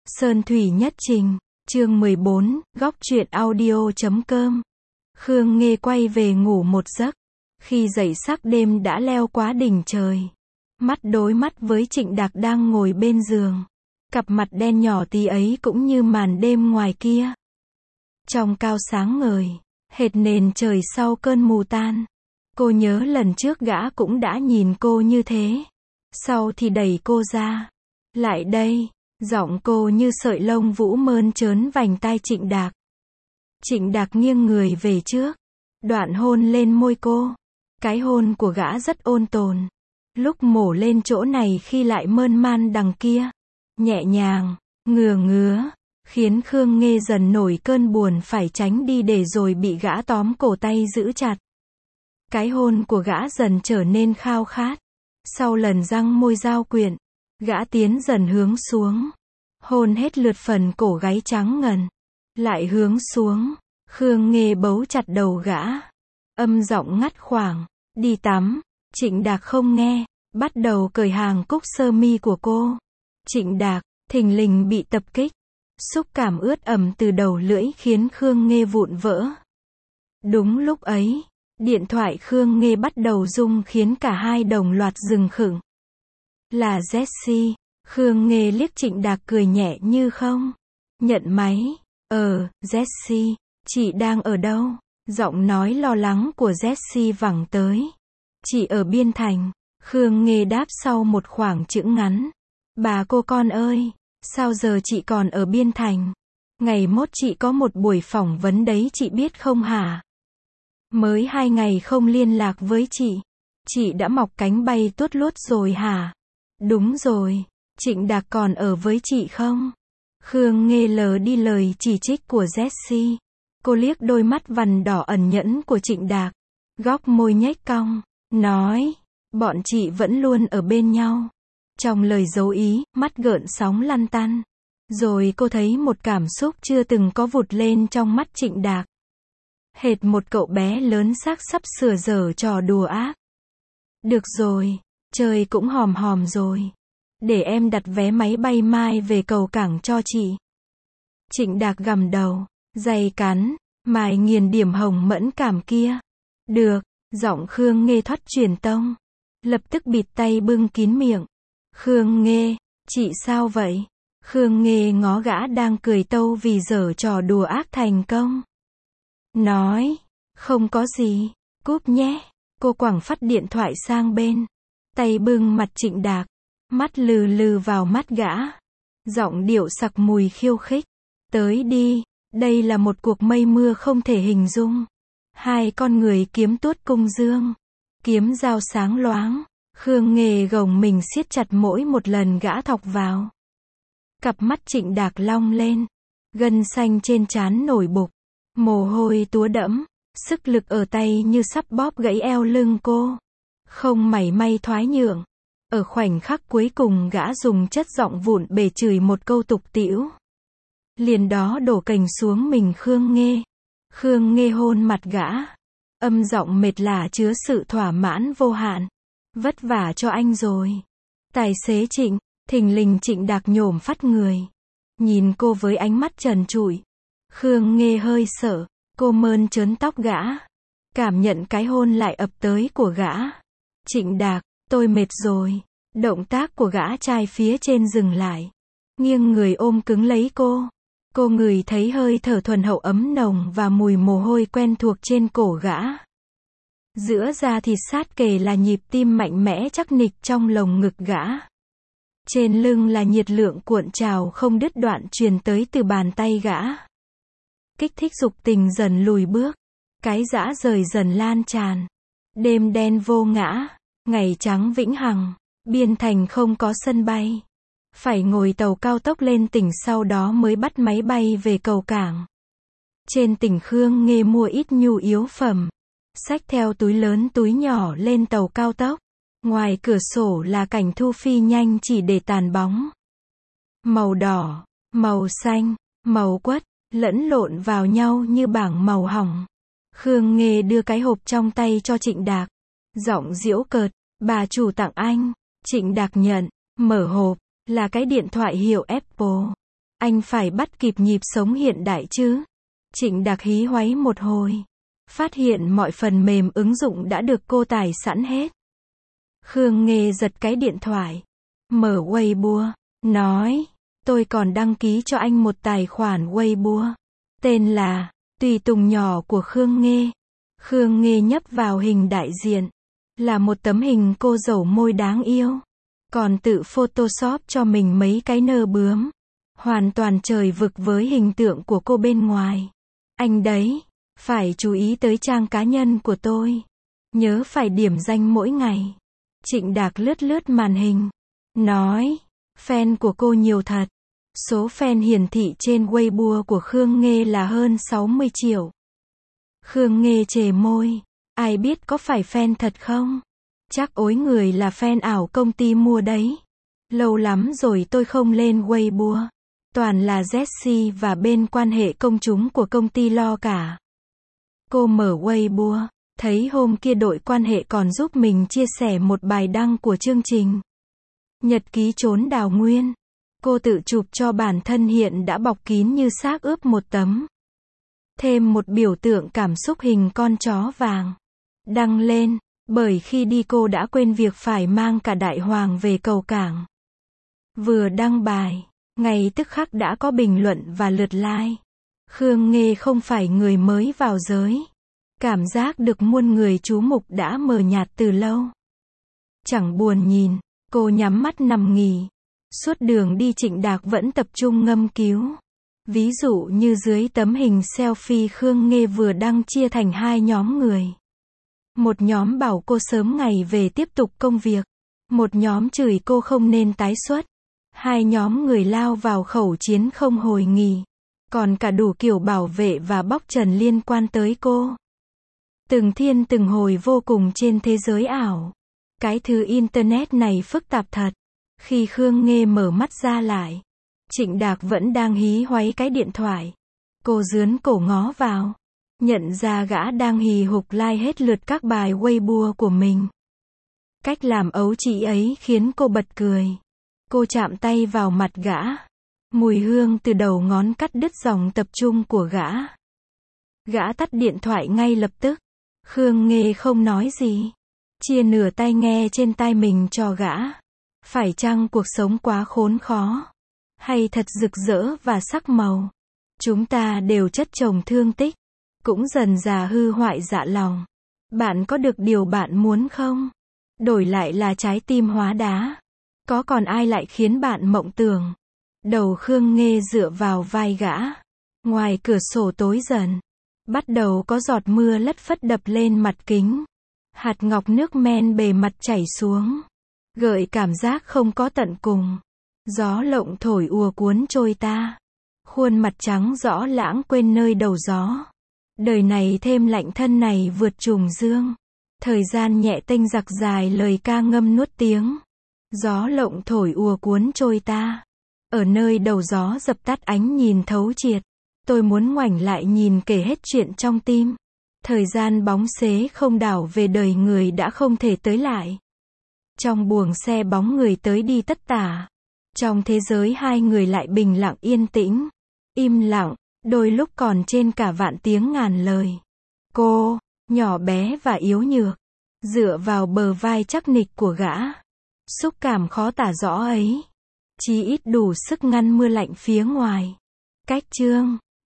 Sơn Thủy Nhất Trình, chương 14, góc truyện audio.com. Khương Nghê quay về ngủ một giấc. Khi dậy sắc đêm đã leo quá đỉnh trời. Mắt đối mắt với Trịnh Đạc đang ngồi bên giường. Cặp mặt đen nhỏ tí ấy cũng như màn đêm ngoài kia. Trong cao sáng ngời, hệt nền trời sau cơn mù tan. Cô nhớ lần trước gã cũng đã nhìn cô như thế. Sau thì đẩy cô ra. Lại đây. Giọng cô như sợi lông vũ mơn trớn vành tai Trịnh Đạc. Trịnh Đạc nghiêng người về trước. Đoạn hôn lên môi cô. Cái hôn của gã rất ôn tồn. Lúc mổ lên chỗ này khi lại mơn man đằng kia. Nhẹ nhàng, ngứa, khiến Khương Nghê dần nổi cơn buồn phải tránh đi để rồi bị gã tóm cổ tay giữ chặt. Cái hôn của gã dần trở nên khao khát. Sau lần răng môi giao quyện, gã tiến dần hướng xuống. Hôn hết lượt phần cổ gáy trắng ngần. Lại hướng xuống. Khương Nghê bấu chặt đầu gã. Âm giọng ngắt khoảng. Đi tắm. Trịnh Đạc không nghe. Bắt đầu cởi hàng cúc sơ mi của cô. Trịnh Đạc, thình lình bị tập kích. Xúc cảm ướt ẩm từ đầu lưỡi khiến Khương Nghê vụn vỡ. Đúng lúc ấy, điện thoại Khương Nghê bắt đầu rung khiến cả hai đồng loạt dừng khựng. Là Jessie. Khương Nghê liếc Trịnh Đạc cười nhẹ như không. Nhận máy. Jessie, chị đang ở đâu? Giọng nói lo lắng của Jessie vẳng tới. Chị ở Biên Thành. Khương Nghê đáp sau một khoảng chững ngắn. Bà cô con ơi, sao giờ chị còn ở Biên Thành? Ngày mốt chị có một buổi phỏng vấn đấy chị biết không hả? Mới 2 ngày không liên lạc với chị đã mọc cánh bay tuốt luốt rồi hả? Đúng rồi, Trịnh Đạc còn ở với chị không? Khương Nghê lờ đi lời chỉ trích của Jessie. Cô liếc đôi mắt vằn đỏ ẩn nhẫn của Trịnh Đạc. Góc môi nhếch cong, nói, bọn chị vẫn luôn ở bên nhau. Trong lời dấu ý, mắt gợn sóng lăn tăn. Rồi cô thấy một cảm xúc chưa từng có vụt lên trong mắt Trịnh Đạc. Hệt một cậu bé lớn xác sắp sửa giở trò đùa ác. Được rồi, trời cũng hòm hòm rồi. Để em đặt vé máy bay mai về cầu cảng cho chị. Trịnh Đạc gằm đầu, day cắn, mài nghiền điểm hồng mẫn cảm kia. Được, giọng Khương Nghê thoát truyền tông. Lập tức bịt tay bưng kín miệng. Khương Nghê, chị sao vậy? Khương Nghê ngó gã đang cười tâu vì giở trò đùa ác thành công. Nói, không có gì, cúp nhé. Cô quẳng phắt điện thoại sang bên. Tay bưng mặt Trịnh Đạc. Mắt lừ lừ vào mắt gã. Giọng điệu sặc mùi khiêu khích. Tới đi, đây là một cuộc mây mưa không thể hình dung. Hai con người kiếm tuốt cung dương. Kiếm dao sáng loáng. Khương Nghê gồng mình siết chặt mỗi một lần gã thọc vào. Cặp mắt Trịnh Đạc long lên. Gân xanh trên trán nổi bục. Mồ hôi túa đẫm. Sức lực ở tay như sắp bóp gãy eo lưng cô. Không mảy may thoái nhượng. Ở khoảnh khắc cuối cùng gã dùng chất giọng vụn bể chửi một câu tục tĩu. Liền đó đổ cành xuống mình Khương Nghê. Khương Nghê hôn mặt gã. Âm giọng mệt lả chứa sự thỏa mãn vô hạn. Vất vả cho anh rồi. Tài xế Trịnh, thình lình Trịnh Đạc nhổm phắt người. Nhìn cô với ánh mắt trần trụi. Khương Nghê hơi sợ, cô mơn trớn tóc gã. Cảm nhận cái hôn lại ập tới của gã. Trịnh Đạc, tôi mệt rồi. Động tác của gã trai phía trên dừng lại. Nghiêng người ôm cứng lấy cô. Cô ngửi thấy hơi thở thuần hậu ấm nồng và mùi mồ hôi quen thuộc trên cổ gã. Giữa da thịt sát kề là nhịp tim mạnh mẽ chắc nịch trong lồng ngực gã. Trên lưng là nhiệt lượng cuộn trào không đứt đoạn truyền tới từ bàn tay gã. Kích thích dục tình dần lùi bước. Cái dã rời dần lan tràn. Đêm đen vô ngã. Ngày trắng vĩnh hằng. Biên Thành không có sân bay. Phải ngồi tàu cao tốc lên tỉnh sau đó mới bắt máy bay về cầu cảng. Trên tỉnh Khương Nghê mua ít nhu yếu phẩm. Xách theo túi lớn túi nhỏ lên tàu cao tốc. Ngoài cửa sổ là cảnh thu phi nhanh chỉ để tàn bóng. Màu đỏ, màu xanh, màu quất, lẫn lộn vào nhau như bảng màu hồng. Khương Nghê đưa cái hộp trong tay cho Trịnh Đạc. Giọng giễu cợt, bà chủ tặng anh. Trịnh Đạc nhận, mở hộp, là cái điện thoại hiệu Apple. Anh phải bắt kịp nhịp sống hiện đại chứ. Trịnh Đạc hí hoáy một hồi. Phát hiện mọi phần mềm ứng dụng đã được cô tải sẵn hết. Khương Nghê giật cái điện thoại. Mở Weibo. Nói. Tôi còn đăng ký cho anh một tài khoản Weibo. Tên là Tùy Tùng Nhỏ của Khương Nghê. Khương Nghê nhấp vào hình đại diện. Là một tấm hình cô dẩu môi đáng yêu. Còn tự Photoshop cho mình mấy cái nơ bướm. Hoàn toàn trời vực với hình tượng của cô bên ngoài. Anh đấy, phải chú ý tới trang cá nhân của tôi. Nhớ phải điểm danh mỗi ngày. Trịnh Đạc lướt lướt màn hình. Nói, fan của cô nhiều thật. Số fan hiển thị trên Weibo của Khương Nghê là hơn 60 triệu. Khương Nghê chề môi. Ai biết có phải fan thật không? Chắc ối người là fan ảo công ty mua đấy. Lâu lắm rồi tôi không lên Weibo. Toàn là Jessie và bên quan hệ công chúng của công ty lo cả. Cô mở Weibo, thấy hôm kia đội quan hệ còn giúp mình chia sẻ một bài đăng của chương trình Nhật ký trốn đào nguyên. Cô tự chụp cho bản thân hiện đã bọc kín như xác ướp một tấm. Thêm một biểu tượng cảm xúc hình con chó vàng. Đăng lên, bởi khi đi cô đã quên việc phải mang cả đại hoàng về cầu cảng. Vừa đăng bài, ngay tức khắc đã có bình luận và lượt like. Khương Nghê không phải người mới vào giới. Cảm giác được muôn người chú mục đã mờ nhạt từ lâu. Chẳng buồn nhìn, cô nhắm mắt nằm nghỉ. Suốt đường đi Trịnh Đạc vẫn tập trung ngâm cứu. Ví dụ như dưới tấm hình selfie Khương Nghê vừa đăng chia thành hai nhóm người. Một nhóm bảo cô sớm ngày về tiếp tục công việc. Một nhóm chửi cô không nên tái xuất. Hai nhóm người lao vào khẩu chiến không hồi nghỉ. Còn cả đủ kiểu bảo vệ và bóc trần liên quan tới cô. Từng thiên từng hồi vô cùng trên thế giới ảo. Cái thứ internet này phức tạp thật. Khi Khương Nghê mở mắt ra lại, Trịnh Đạc vẫn đang hí hoáy cái điện thoại. Cô dướn cổ ngó vào. Nhận ra gã đang hì hục like hết lượt các bài Weibo của mình. Cách làm ấu trĩ ấy khiến cô bật cười. Cô chạm tay vào mặt gã. Mùi hương từ đầu ngón cắt đứt dòng tập trung của gã. Gã tắt điện thoại ngay lập tức. Khương Nghê không nói gì. Chia nửa tai nghe trên tai mình cho gã. Phải chăng cuộc sống quá khốn khó? Hay thật rực rỡ và sắc màu? Chúng ta đều chất chồng thương tích. Cũng dần dà hư hoại dạ lòng. Bạn có được điều bạn muốn không? Đổi lại là trái tim hóa đá. Có còn ai lại khiến bạn mộng tưởng? Đầu Khương Nghê dựa vào vai gã. Ngoài cửa sổ tối dần. Bắt đầu có giọt mưa lất phất đập lên mặt kính. Hạt ngọc nước men bề mặt chảy xuống. Gợi cảm giác không có tận cùng. Gió lộng thổi ùa cuốn trôi ta. Khuôn mặt trắng rõ lãng quên nơi đầu gió. Đời này thêm lạnh thân này vượt trùng dương. Thời gian nhẹ tênh giặc dài lời ca ngâm nuốt tiếng. Gió lộng thổi ùa cuốn trôi ta. Ở nơi đầu gió dập tắt ánh nhìn thấu triệt. Tôi muốn ngoảnh lại nhìn kể hết chuyện trong tim. Thời gian bóng xế không đảo về đời người đã không thể tới lại. Trong buồng xe bóng người tới đi tất tả. Trong thế giới hai người lại bình lặng yên tĩnh. Im lặng, đôi lúc còn trên cả vạn tiếng ngàn lời. Cô, nhỏ bé và yếu nhược, dựa vào bờ vai chắc nịch của gã. Xúc cảm khó tả rõ ấy. Chí ít đủ sức ngăn mưa lạnh phía ngoài. Cách chương